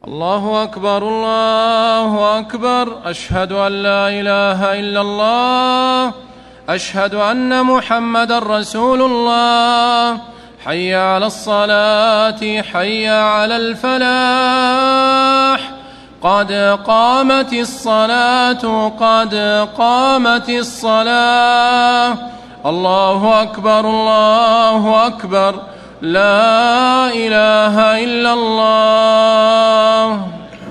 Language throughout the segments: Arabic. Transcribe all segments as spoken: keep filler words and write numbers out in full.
الله أكبر الله أكبر. أشهد أن لا إله إلا الله. أشهد أن محمدًا رسول الله. حي على الصلاة حي على الفلاح. قد قامت الصلاة قد قامت الصلاة. الله أكبر الله أكبر. لا إله إلا الله.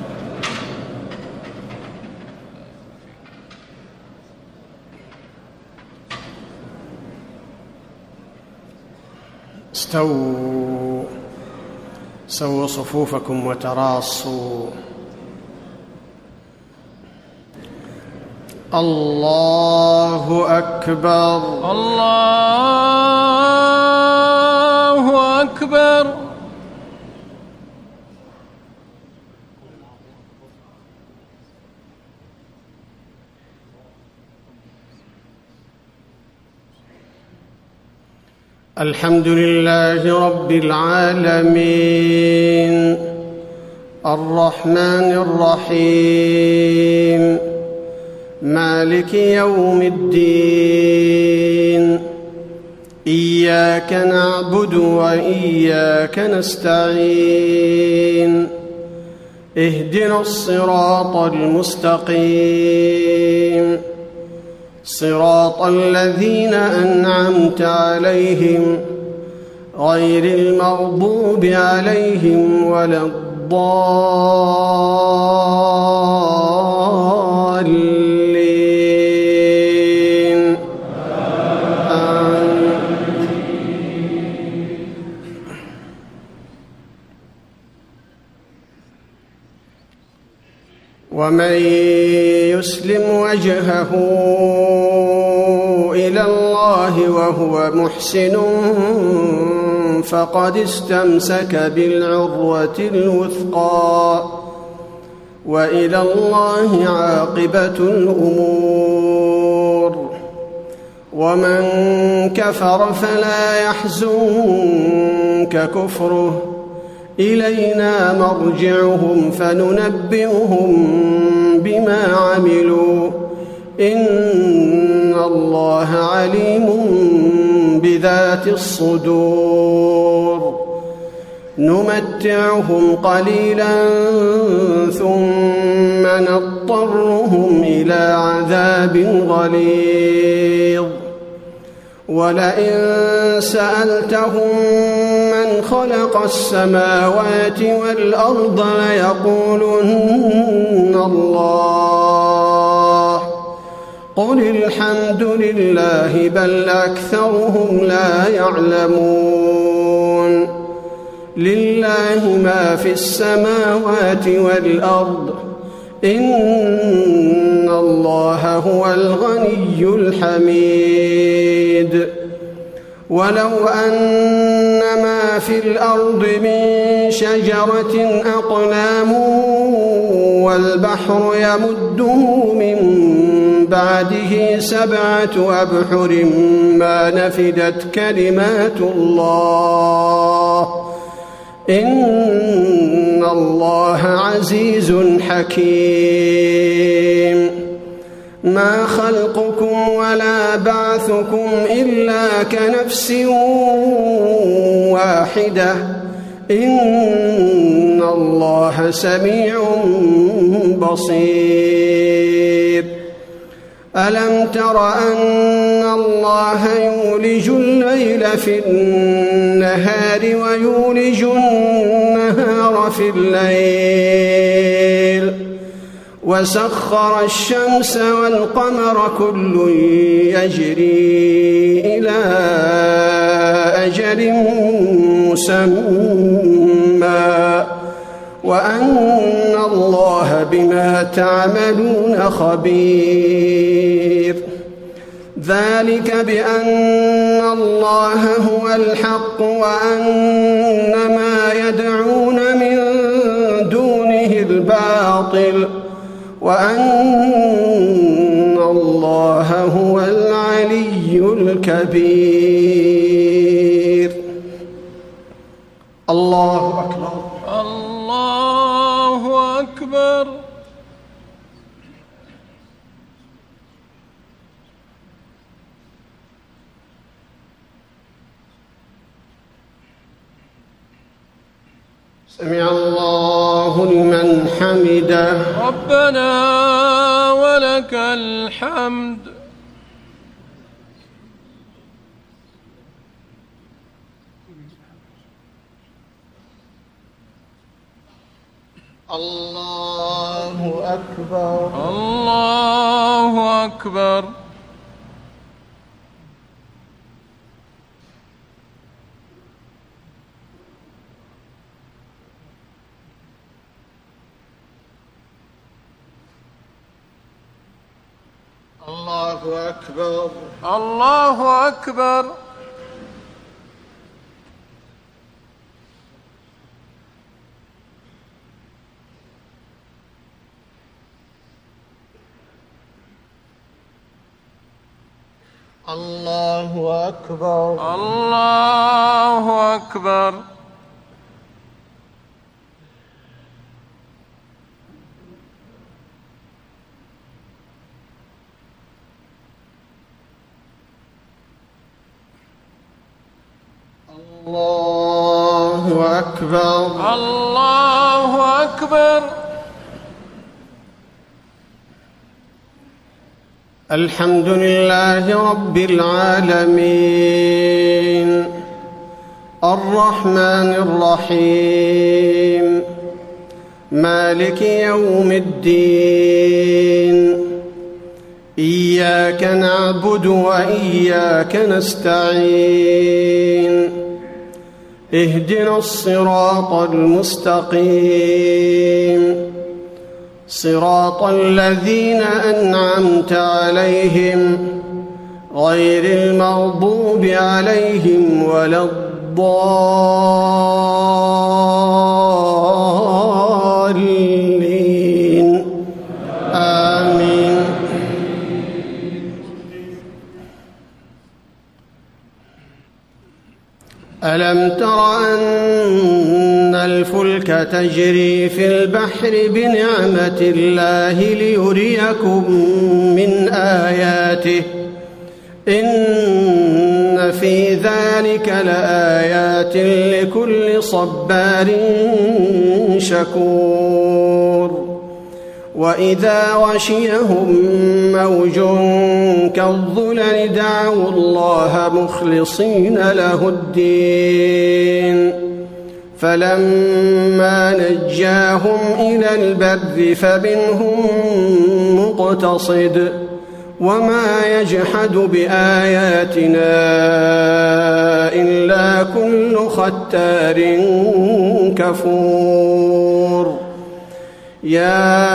استووا سووا صفوفكم وتراصوا. الله أكبر الله أكبر. الحمد لله رب العالمين الرحمن الرحيم مالك يوم الدين. إياك نعبد وإياك نستعين. اهدنا الصراط المستقيم صراط الذين أنعمت عليهم غير المغضوب عليهم ولا الضالين. آمين. ومن يسلم وجهه إلى الله وهو محسن فقد استمسك بالعروة الوثقى وإلى الله عاقبة الأمور. ومن كفر فلا يحزنك كفره إلينا مرجعهم فننبئهم بما عملوا إن الله عليم بذات الصدور. نمتعهم قليلا ثم نضطرهم إلى عذاب غليظ. ولئن سألتهم من خلق السماوات والأرض ليقولن الله قل الحمد لله بل أكثرهم لا يعلمون. لله ما في السماوات والأرض إن الله هو الغني الحميد. ولو أن ما في الأرض من شجرة أقلام والبحر يمده من بعده سبعة أبحر ما نفدت كلمات الله إن الله عزيز حكيم. ما خلقكم ولا بعثكم إلا كنفس واحدة إن الله سميع بصير. ألم تر أن الله يولج الليل في النهار ويولج النهار في الليل وسخر الشمس والقمر كل يجري إلى أجل مسمى وأن الله بما تعملون خبير. ذلك بأن الله هو الحق وأن ما يدعون من دونه الباطل وأن الله هو العلي الكبير. الله أكبر. الله سمع الله لمن حمده. ربنا ولك الحمد. الله أكبر. الله أكبر. الله أكبر. الله أكبر. الله أكبر. الله أكبر. الله أكبر. الله أكبر. الحمد لله رب العالمين الرحمن الرحيم مالك يوم الدين إياك نعبد وإياك نستعين اهدنا الصراط المستقيم صراط الذين أنعمت عليهم غير المغضوب عليهم ولا الضالين آمين. ألم تر أن الفلك تجري في البحر بنعمة الله ليريكم من آياته إن في ذلك لآيات لكل صبار شكور. وإذا غشيهم موج كالظلل دعوا الله مخلصين له الدين فلما نجاهم إلى البر فمنهم مقتصد وما يجحد بآياتنا إلا كل ختار كفور. يا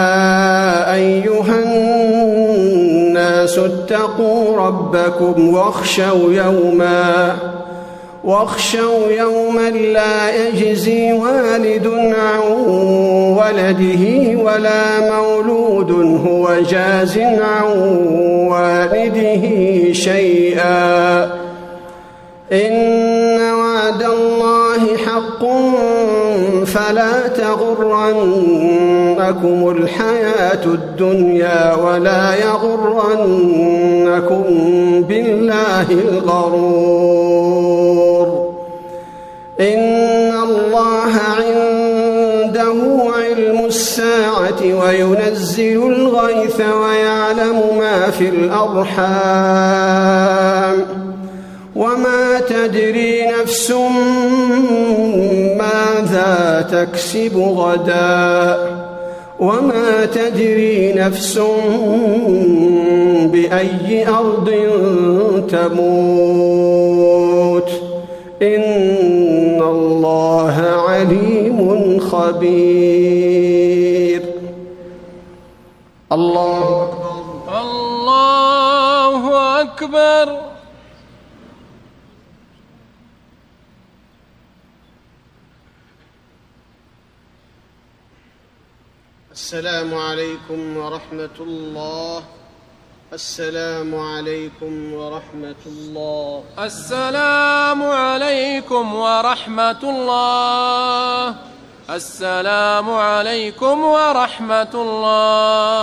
أيها الناس اتقوا ربكم واخشوا يوما واخشوا يوما لا يجزي والد عن ولده ولا مولود هو جاز عن والده شيئا إن وعد الله حق فلا تغرنكم الحياة الدنيا ولا يغرنكم بالله الغرور. إن الله عنده علم الساعة وينزل الغيث ويعلم ما في الأرحام وما تدري نفس ماذا تكسب غدا وما تدري نفس بأي أرض تموت إن الله عليم خبير. الله أكبر. الله أكبر. السلام عليكم ورحمة الله. السلام عليكم ورحمة الله. السلام عليكم ورحمة الله. السلام عليكم ورحمة الله.